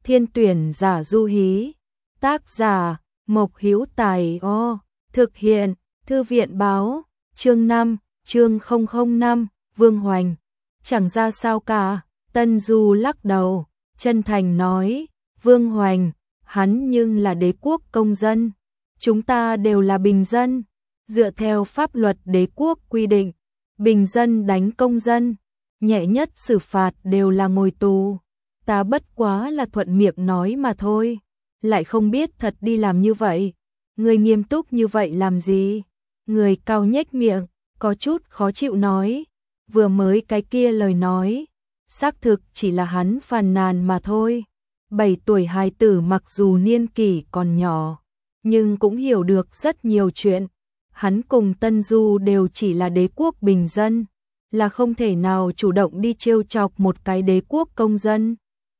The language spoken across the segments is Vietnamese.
Thiên tuyển giả du hí. Tác giả Mộc Hữu Tài. Thực hiện Thư viện báo. Chương 5, chương 005, Vương Hoành. Chẳng ra sao cả. Tân Du lắc đầu, chân thành nói, Vương Hoành, hắn nhưng là đế quốc công dân. Chúng ta đều là bình dân. Dựa theo pháp luật đế quốc quy định, bình dân đánh công dân, nhẹ nhất xử phạt đều là ngồi tù. Ta bất quá là thuận miệng nói mà thôi, lại không biết thật đi làm như vậy. Người nghiêm túc như vậy làm gì? Người cao nhếch miệng, có chút khó chịu nói, vừa mới cái kia lời nói, xác thực chỉ là hắn phàn nàn mà thôi. 7 tuổi hài tử mặc dù niên kỷ còn nhỏ, nhưng cũng hiểu được rất nhiều chuyện. Hắn cùng Tân Du đều chỉ là đế quốc bình dân, là không thể nào chủ động đi trêu chọc một cái đế quốc công dân.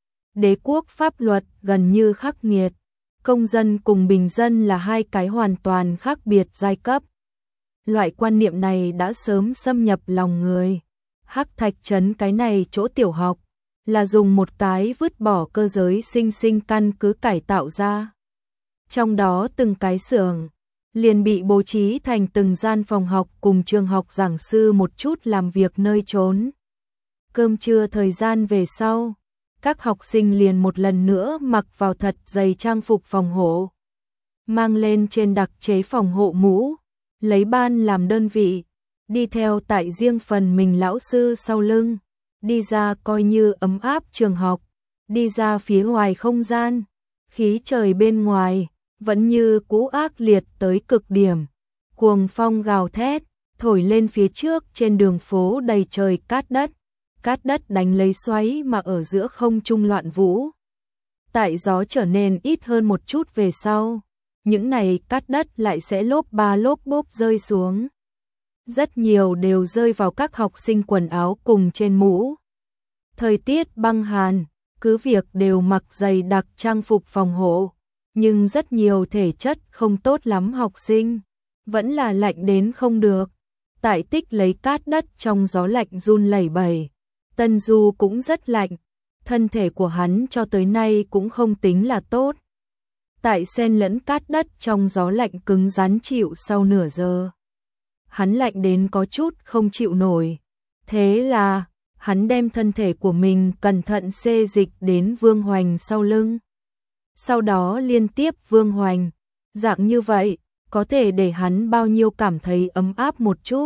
Đế quốc pháp luật gần như khắc nghiệt, công dân cùng bình dân là hai cái hoàn toàn khác biệt giai cấp. Loại quan niệm này đã sớm xâm nhập lòng người. Hắc Thạch Trấn cái này chỗ tiểu học là dùng một cái vứt bỏ cơ giới sinh sinh căn cứ cải tạo ra. Trong đó từng cái xưởng liền bị bố trí thành từng gian phòng học cùng trường học giảng sư một chút làm việc nơi trốn. Cơm trưa thời gian về sau, các học sinh liền một lần nữa mặc vào thật dày trang phục phòng hộ, mang lên trên đặc chế phòng hộ mũ, lấy ban làm đơn vị, đi theo tại riêng phần mình lão sư sau lưng, đi ra coi như ấm áp trường học, đi ra phía ngoài không gian, khí trời bên ngoài vẫn như cũ ác liệt tới cực điểm, cuồng phong gào thét, thổi lên phía trước trên đường phố đầy trời cát đất đánh lấy xoáy mà ở giữa không trung loạn vũ. Tại gió trở nên ít hơn một chút về sau, những này cát đất lại sẽ lốp ba lốp bốp rơi xuống. Rất nhiều đều rơi vào các học sinh quần áo cùng trên mũ. Thời tiết băng hàn, cứ việc đều mặc dày đặc trang phục phòng hộ, nhưng rất nhiều thể chất không tốt lắm học sinh vẫn là lạnh đến không được. Tại tích lấy cát đất trong gió lạnh run lẩy bẩy. Tân Du cũng rất lạnh, thân thể của hắn cho tới nay cũng không tính là tốt. Tại xen lẫn cát đất trong gió lạnh cứng rắn chịu sau nửa giờ. Hắn lạnh đến có chút không chịu nổi. Thế là, hắn đem thân thể của mình cẩn thận xê dịch đến Vương Hoành sau lưng. Sau đó liên tiếp Vương Hoành, dạng như vậy, có thể để hắn bao nhiêu cảm thấy ấm áp một chút.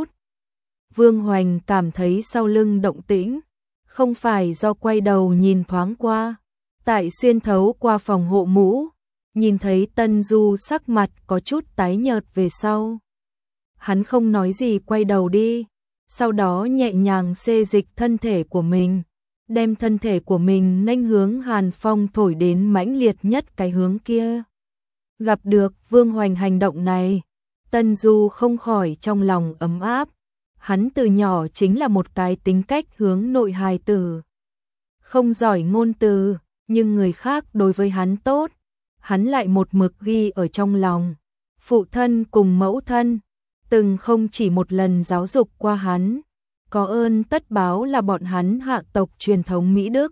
Vương Hoành cảm thấy sau lưng động tĩnh, không phải do quay đầu nhìn thoáng qua, tại xuyên thấu qua phòng hộ mũ, nhìn thấy Tân Du sắc mặt có chút tái nhợt về sau. Hắn không nói gì quay đầu đi, sau đó nhẹ nhàng xê dịch thân thể của mình, đem thân thể của mình nghênh hướng hàn phong thổi đến mãnh liệt nhất cái hướng kia. Gặp được Vương Hoành hành động này, Tân Du không khỏi trong lòng ấm áp. Hắn từ nhỏ chính là một cái tính cách hướng nội hài tử, không giỏi ngôn từ, nhưng người khác đối với hắn tốt, hắn lại một mực ghi ở trong lòng. Phụ thân cùng mẫu thân từng không chỉ một lần giáo dục qua hắn, có ơn tất báo là bọn hắn hạ tộc truyền thống Mỹ Đức.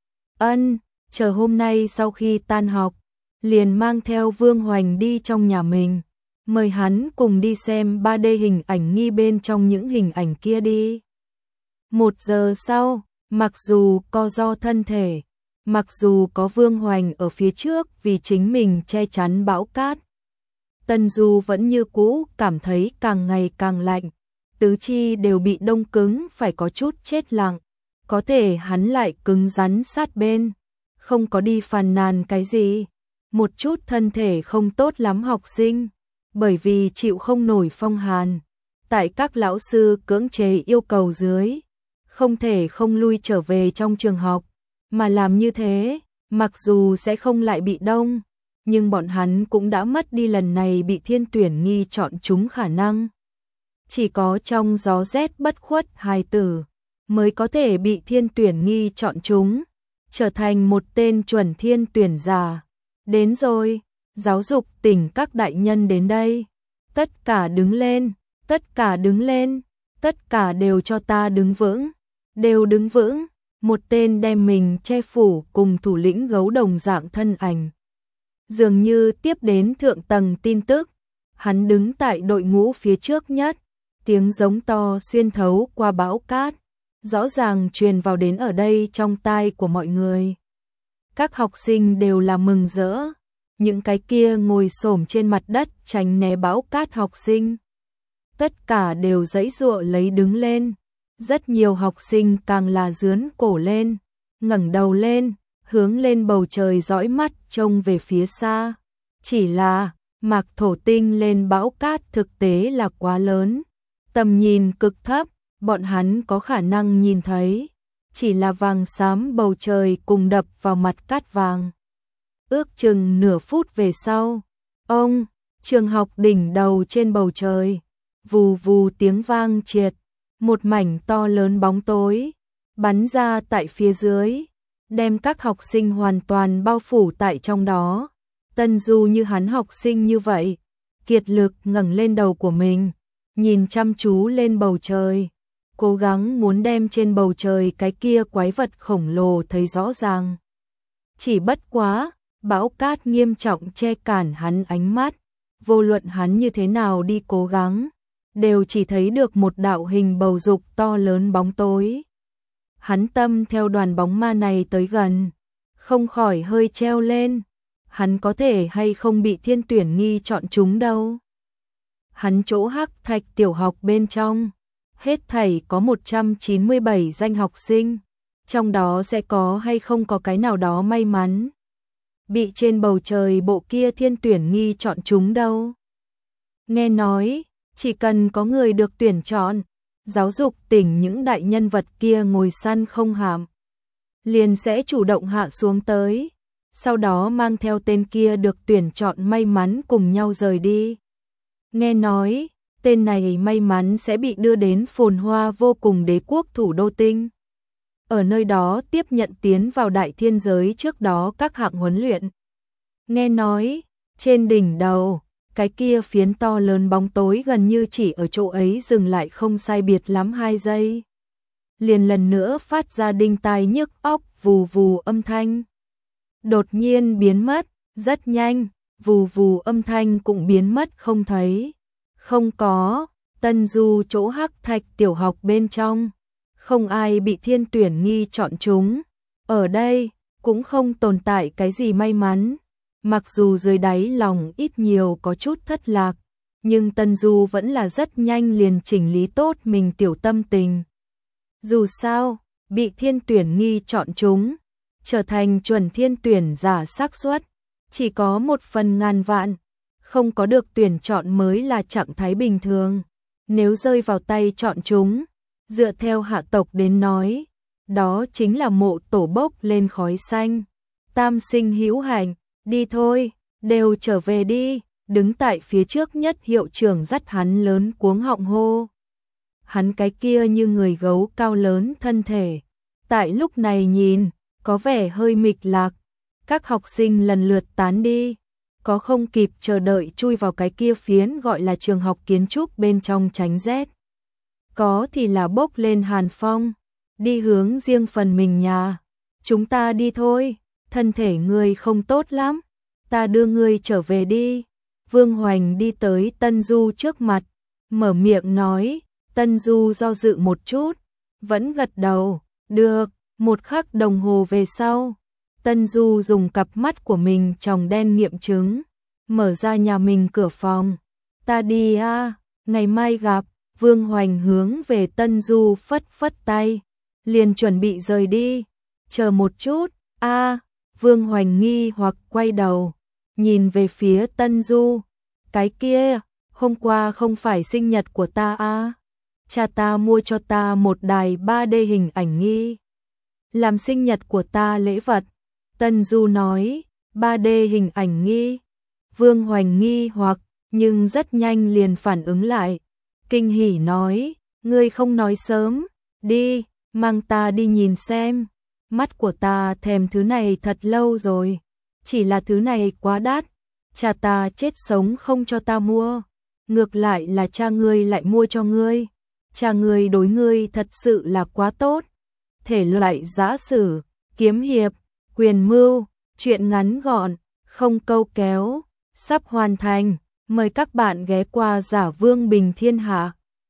Chờ hôm nay sau khi tan học, liền mang theo Vương Hoành đi trong nhà mình, mời hắn cùng đi xem 3D hình ảnh nghi bên trong những hình ảnh kia đi. 1 giờ sau, mặc dù co ro thân thể, mặc dù có Vương Hoành ở phía trước vì chính mình che chắn bão cát, Tân Du vẫn như cũ cảm thấy càng ngày càng lạnh, tứ chi đều bị đông cứng phải có chút chết lặng, có thể hắn lại cứng rắn sát bên, không có đi phàn nàn cái gì. Một chút thân thể không tốt lắm học sinh, bởi vì chịu không nổi phong hàn, tại các lão sư cưỡng chế yêu cầu dưới, không thể không lui trở về trong trường học, mà làm như thế, mặc dù sẽ không lại bị đông, nhưng bọn hắn cũng đã mất đi lần này bị thiên tuyển nghi chọn chúng khả năng. Chỉ có trong gió rét bất khuất hài tử mới có thể bị thiên tuyển nghi chọn chúng, trở thành một tên chuẩn thiên tuyển giả. Đến rồi, giáo dục tỉnh các đại nhân đến đây. Tất cả đứng lên, tất cả đứng lên, tất cả đều cho ta đứng vững, đều đứng vững. một tên đem mình che phủ cùng thủ lĩnh gấu đồng dạng thân ảnh. Dường như tiếp đến thượng tầng tin tức, hắn đứng tại đội ngũ phía trước nhất, tiếng giống to xuyên thấu qua bão cát, rõ ràng truyền vào đến ở đây trong tai của mọi người. Các học sinh đều là mừng rỡ, những cái kia ngồi xổm trên mặt đất tránh né bão cát học sinh. Tất cả đều giãy giụa lấy đứng lên, rất nhiều học sinh càng là giướn cổ lên, ngẩng đầu lên, hướng lên bầu trời dõi mắt trông về phía xa. Chỉ là, Mạc Thổ Tinh lên bão cát thực tế là quá lớn, tầm nhìn cực thấp, bọn hắn có khả năng nhìn thấy, chỉ là vàng xám bầu trời cùng đập vào mặt cát vàng. Ước chừng nửa phút về sau, trường học đỉnh đầu trên bầu trời, vù vù tiếng vang triệt, một mảnh to lớn bóng tối, bắn ra tại phía dưới, đem các học sinh hoàn toàn bao phủ tại trong đó. Tân Du như hắn học sinh như vậy, kiệt lực ngẩng lên đầu của mình, nhìn chăm chú lên bầu trời, cố gắng muốn đem trên bầu trời cái kia quái vật khổng lồ thấy rõ ràng. Chỉ bất quá, bão cát nghiêm trọng che cản hắn ánh mắt, vô luận hắn như thế nào đi cố gắng, đều chỉ thấy được một đạo hình bầu dục to lớn bóng tối. Hắn tâm theo đoàn bóng ma này tới gần, không khỏi hơi treo lên, hắn có thể hay không bị Thiên Tuyển Nghi chọn chúng đâu. Hắn chỗ Hắc Thạch tiểu học bên trong, hết thảy có 197 danh học sinh, trong đó sẽ có hay không có cái nào đó may mắn bị trên bầu trời bộ kia Thiên Tuyển Nghi chọn chúng đâu. Nghe nói, chỉ cần có người được tuyển chọn, giáo dục tỉnh những đại nhân vật kia ngồi săn không hàm, liền sẽ chủ động hạ xuống tới, sau đó mang theo tên kia được tuyển chọn may mắn cùng nhau rời đi. Nghe nói, tên này may mắn sẽ bị đưa đến phồn hoa vô cùng đế quốc thủ đô tinh. Ở nơi đó tiếp nhận tiến vào đại thiên giới trước đó các hạng huấn luyện. Nghe nói, trên đỉnh đầu, cái kia phiến to lớn bóng tối gần như chỉ ở chỗ ấy dừng lại không sai biệt lắm 2 giây. Liền lần nữa phát ra đinh tai nhức óc vù vù âm thanh. Đột nhiên biến mất, rất nhanh, vù vù âm thanh cũng biến mất không thấy. Không có, Tân Du chỗ Hắc Thạch tiểu học bên trong, không ai bị Thiên Tuyển Nghi chọn chúng. Ở đây, cũng không tồn tại cái gì may mắn. Mặc dù dưới đáy lòng ít nhiều có chút thất lạc, nhưng Tân Du vẫn là rất nhanh liền chỉnh lý tốt mình tiểu tâm tình. Dù sao, bị Thiên Tuyển Nghi chọn chúng, trở thành chuẩn thiên tuyển giả xác suất chỉ có 1/1000 vạn, không có được tuyển chọn mới là trạng thái bình thường. Nếu rơi vào tay chọn chúng, dựa theo hạ tộc đến nói, đó chính là mộ tổ bốc lên khói xanh. Tam sinh hữu hạnh, đi thôi, đều trở về đi. Đứng tại phía trước nhất hiệu trưởng dắt hắn lớn cuống họng hô. Hắn cái kia như người gấu cao lớn thân thể, tại lúc này nhìn, có vẻ hơi mịch lạc. Các học sinh lần lượt tán đi, có không kịp chờ đợi chui vào cái kia phiến gọi là trường học kiến trúc bên trong tránh rét. Có thì là bốc lên hàn phong, đi hướng riêng phần mình nhà. Chúng ta đi thôi, thân thể ngươi không tốt lắm, ta đưa ngươi trở về đi. Vương Hoành đi tới Tân Du trước mặt, mở miệng nói. Tân Du do dự một chút, vẫn gật đầu, được. Một khắc đồng hồ về sau, Tân Du dùng cặp mắt của mình tròng đen nghiệm chứng, mở ra nhà mình cửa phòng. Ta đi a, ngày mai gặp. Vương Hoành hướng về Tân Du phất phất tay, liền chuẩn bị rời đi. Chờ một chút, Vương Hoành nghi hoặc quay đầu, nhìn về phía Tân Du. Cái kia, hôm qua không phải sinh nhật của ta a? Cha ta mua cho ta một đài 3D hình ảnh nghi, làm sinh nhật của ta lễ vật. Tân Du nói, 3D hình ảnh nghi. Vương Hoành nghi hoặc, nhưng rất nhanh liền phản ứng lại. Kinh hỉ nói, ngươi không nói sớm, đi, mang ta đi nhìn xem. Mắt của ta thèm thứ này thật lâu rồi, chỉ là thứ này quá đắt, cha ta chết sống không cho ta mua, ngược lại là cha ngươi lại mua cho ngươi. Cha ngươi đối ngươi thật sự là quá tốt. thể loại giã sử, kiếm hiệp, quyền mưu, truyện ngắn gọn, không câu kéo, sắp hoàn thành. Mời các bạn ghé qua Giả Vương Bình Thiên Hạ.